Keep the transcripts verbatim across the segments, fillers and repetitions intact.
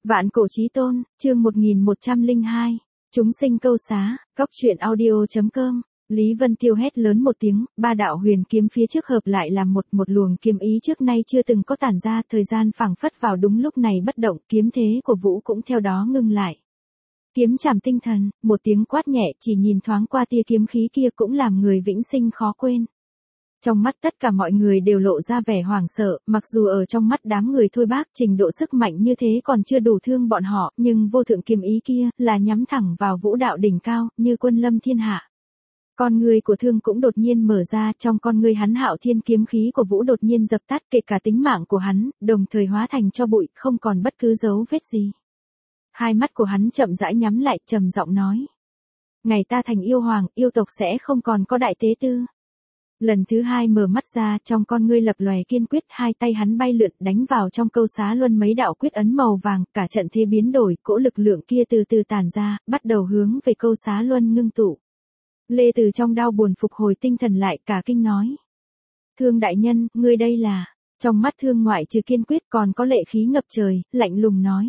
Vạn cổ chí tôn, chương một nghìn một trăm lẻ hai. Chúng sinh câu xá, góc truyện audio chấm com. Lý Vân Tiêu hét lớn một tiếng, ba đạo huyền kiếm phía trước hợp lại làm một một luồng kiếm ý trước nay chưa từng có tản ra, thời gian phảng phất vào đúng lúc này bất động, kiếm thế của Vũ cũng theo đó ngưng lại. Kiếm chảm tinh thần, một tiếng quát nhẹ, chỉ nhìn thoáng qua tia kiếm khí kia cũng làm người vĩnh sinh khó quên. Trong mắt tất cả mọi người đều lộ ra vẻ hoảng sợ, mặc dù ở trong mắt đám người thôi bác trình độ sức mạnh như thế còn chưa đủ thương bọn họ, nhưng vô thượng kiếm ý kia là nhắm thẳng vào vũ đạo đỉnh cao, như quân lâm thiên hạ. Con người của thương cũng đột nhiên mở ra, trong con người hắn hạo thiên kiếm khí của Vũ đột nhiên dập tắt, kể cả tính mạng của hắn, đồng thời hóa thành cho bụi, không còn bất cứ dấu vết gì. Hai mắt của hắn chậm rãi nhắm lại, trầm giọng nói: ngày ta thành yêu hoàng, yêu tộc sẽ không còn có đại tế tư. Lần thứ hai mở mắt ra, trong con ngươi lập lòe kiên quyết, hai tay hắn bay lượn đánh vào trong câu xá luân mấy đạo quyết ấn màu vàng, cả trận thế biến đổi, cỗ lực lượng kia từ từ tản ra, bắt đầu hướng về câu xá luân ngưng tụ. Lê từ trong đau buồn phục hồi tinh thần lại, cả kinh nói: Thương đại nhân, ngươi đây là... Trong mắt Thương ngoại trừ kiên quyết còn có lệ khí ngập trời, lạnh lùng nói: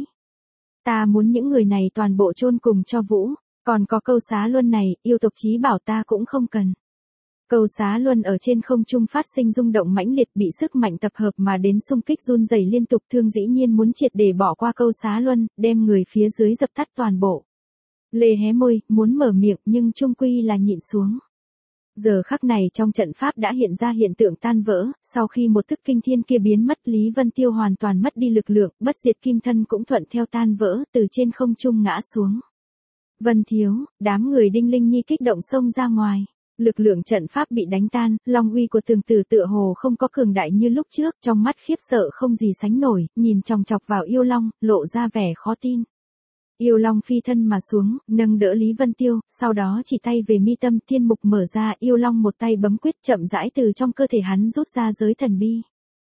ta muốn những người này toàn bộ chôn cùng cho Vũ, còn có câu xá luân này, yêu tộc chí bảo ta cũng không cần. Câu xá luân ở trên không trung phát sinh rung động mãnh liệt, bị sức mạnh tập hợp mà đến xung kích run rẩy liên tục. Thương dĩ nhiên muốn triệt để bỏ qua câu xá luân, đem người phía dưới dập tắt toàn bộ. Lê hé môi, muốn mở miệng nhưng chung quy là nhịn xuống. Giờ khắc này trong trận pháp đã hiện ra hiện tượng tan vỡ, sau khi một thức kinh thiên kia biến mất, Lý Vân Tiêu hoàn toàn mất đi lực lượng, bất diệt kim thân cũng thuận theo tan vỡ, từ trên không trung ngã xuống. Vân thiếu, đám người Đinh Linh Nhi kích động xông ra ngoài. Lực lượng trận pháp bị đánh tan, long uy của Tường Tử tựa hồ không có cường đại như lúc trước, trong mắt khiếp sợ không gì sánh nổi, nhìn chòng chọc vào yêu long, lộ ra vẻ khó tin. Yêu long phi thân mà xuống, nâng đỡ Lý Vân Tiêu, sau đó chỉ tay về mi tâm, thiên mục mở ra, yêu long một tay bấm quyết, chậm rãi từ trong cơ thể hắn rút ra giới thần bi.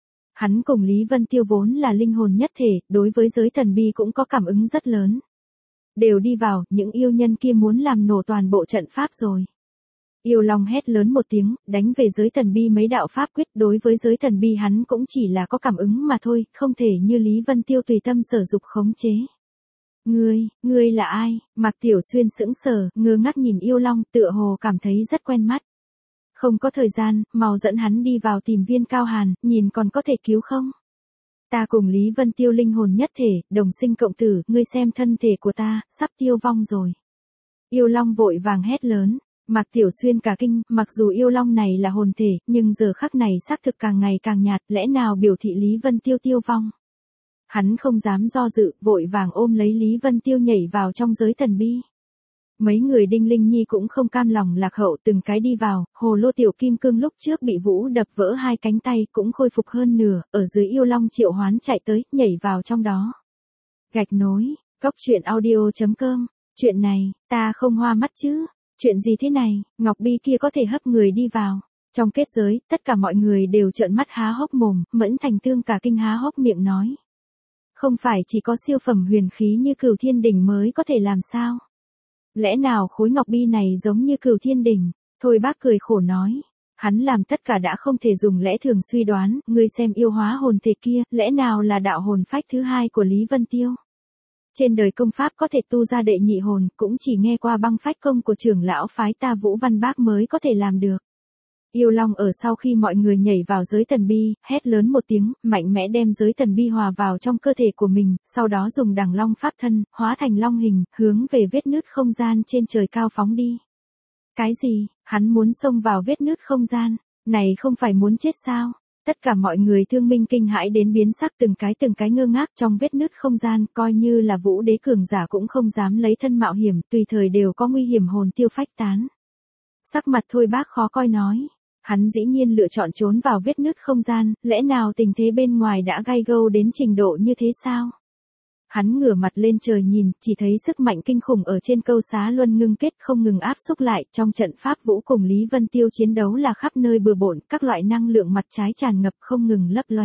Hắn cùng Lý Vân Tiêu vốn là linh hồn nhất thể, đối với giới thần bi cũng có cảm ứng rất lớn. Đều đi vào, những yêu nhân kia muốn làm nổ toàn bộ trận pháp rồi. Yêu long hét lớn một tiếng, đánh về giới thần bi mấy đạo pháp quyết, đối với giới thần bi hắn cũng chỉ là có cảm ứng mà thôi, không thể như Lý Vân Tiêu tùy tâm sở dục khống chế. Ngươi, ngươi là ai? Mạc Tiểu Xuyên sững sờ, ngơ ngác nhìn yêu long, tựa hồ cảm thấy rất quen mắt. Không có thời gian, mau dẫn hắn đi vào tìm Viên Cao Hàn, nhìn còn có thể cứu không? Ta cùng Lý Vân Tiêu linh hồn nhất thể, đồng sinh cộng tử, ngươi xem thân thể của ta, sắp tiêu vong rồi. Yêu long vội vàng hét lớn. Mạc Tiểu Xuyên cả kinh, mặc dù yêu long này là hồn thể, nhưng giờ khắc này xác thực càng ngày càng nhạt, lẽ nào biểu thị Lý Vân Tiêu tiêu vong? Hắn không dám do dự, vội vàng ôm lấy Lý Vân Tiêu nhảy vào trong giới thần bi. Mấy người Đinh Linh Nhi cũng không cam lòng lạc hậu, từng cái đi vào, hồ lô tiểu kim cương lúc trước bị Vũ đập vỡ hai cánh tay cũng khôi phục hơn nửa, ở dưới yêu long triệu hoán chạy tới, nhảy vào trong đó. Gạch nối, góc truyện audio chấm com, chuyện này, ta không hoa mắt chứ? Chuyện gì thế này, ngọc bi kia có thể hấp người đi vào. Trong kết giới, tất cả mọi người đều trợn mắt há hốc mồm, Mẫn Thành Thương cả kinh há hốc miệng nói: không phải chỉ có siêu phẩm huyền khí như Cửu Thiên Đỉnh mới có thể làm sao? Lẽ nào khối ngọc bi này giống như Cửu Thiên Đỉnh? Thôi bác cười khổ nói: hắn làm tất cả đã không thể dùng lẽ thường suy đoán, ngươi xem yêu hóa hồn thể kia, lẽ nào là đạo hồn phách thứ hai của Lý Vân Tiêu? Trên đời công pháp có thể tu ra đệ nhị hồn, cũng chỉ nghe qua băng phách công của trưởng lão phái ta Vũ Văn Bác mới có thể làm được. Yêu long ở sau khi mọi người nhảy vào giới thần bi, hét lớn một tiếng, mạnh mẽ đem giới thần bi hòa vào trong cơ thể của mình, sau đó dùng đằng long pháp thân, hóa thành long hình, hướng về vết nứt không gian trên trời cao phóng đi. Cái gì? Hắn muốn xông vào vết nứt không gian? Này không phải muốn chết sao? Tất cả mọi người Thương minh kinh hãi đến biến sắc, từng cái từng cái ngơ ngác, trong vết nứt không gian, coi như là Vũ đế cường giả cũng không dám lấy thân mạo hiểm, tùy thời đều có nguy hiểm hồn tiêu phách tán. Sắc mặt Thôi bác khó coi nói: hắn dĩ nhiên lựa chọn trốn vào vết nứt không gian, lẽ nào tình thế bên ngoài đã gay gâu đến trình độ như thế sao? Hắn ngửa mặt lên trời nhìn, chỉ thấy sức mạnh kinh khủng ở trên câu xá luân ngưng kết không ngừng áp xúc lại, trong trận pháp Vũ cùng Lý Vân Tiêu chiến đấu là khắp nơi bừa bộn, các loại năng lượng mặt trái tràn ngập không ngừng lấp lóe.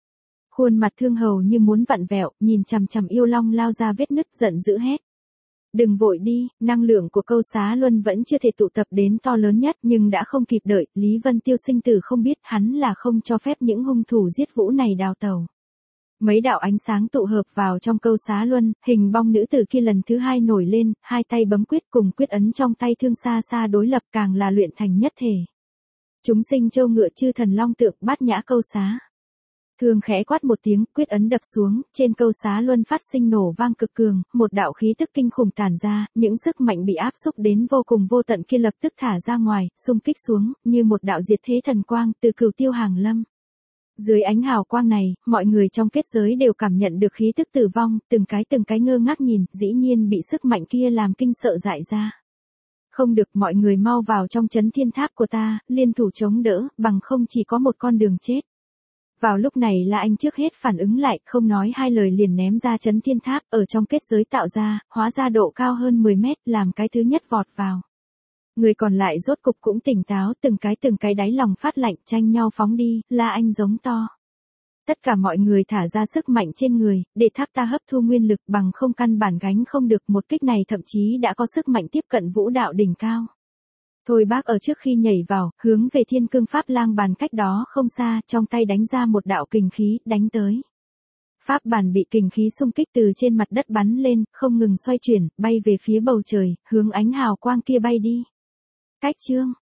Khuôn mặt Thương hầu như muốn vặn vẹo, nhìn chằm chằm yêu long lao ra vết nứt, giận dữ hét: đừng vội đi, năng lượng của câu xá luân vẫn chưa thể tụ tập đến to lớn nhất, nhưng đã không kịp đợi, Lý Vân Tiêu sinh tử không biết, hắn là không cho phép những hung thủ giết Vũ này đào tẩu. Mấy đạo ánh sáng tụ hợp vào trong câu xá luân, hình bóng nữ tử kia lần thứ hai nổi lên, hai tay bấm quyết cùng quyết ấn trong tay thương xa xa đối lập càng là luyện thành nhất thể. Chúng sinh châu ngựa chư thần long tượng bát nhã câu xá. Thương khẽ quát một tiếng, quyết ấn đập xuống, trên câu xá luân phát sinh nổ vang cực cường, một đạo khí tức kinh khủng tản ra, những sức mạnh bị áp xúc đến vô cùng vô tận kia lập tức thả ra ngoài, xung kích xuống, như một đạo diệt thế thần quang từ Cửu Tiêu hàng lâm. Dưới ánh hào quang này, mọi người trong kết giới đều cảm nhận được khí tức tử vong, từng cái từng cái ngơ ngác nhìn, dĩ nhiên bị sức mạnh kia làm kinh sợ dại ra. Không được, mọi người mau vào trong chấn thiên tháp của ta, liên thủ chống đỡ, bằng không chỉ có một con đường chết. Vào lúc này là anh trước hết phản ứng lại, không nói hai lời liền ném ra chấn thiên tháp, ở trong kết giới tạo ra, hóa ra độ cao hơn mười mét, làm cái thứ nhất vọt vào. Người còn lại rốt cục cũng tỉnh táo, từng cái từng cái đáy lòng phát lạnh, tranh nhau phóng đi, la anh giống to. Tất cả mọi người thả ra sức mạnh trên người, để tháp ta hấp thu nguyên lực, bằng không căn bản gánh không được, một kích này thậm chí đã có sức mạnh tiếp cận vũ đạo đỉnh cao. Thôi bác ở trước khi nhảy vào, hướng về thiên cương pháp lang bàn cách đó không xa, trong tay đánh ra một đạo kình khí, đánh tới. Pháp bàn bị kình khí xung kích từ trên mặt đất bắn lên, không ngừng xoay chuyển, bay về phía bầu trời, hướng ánh hào quang kia bay đi. Cách chương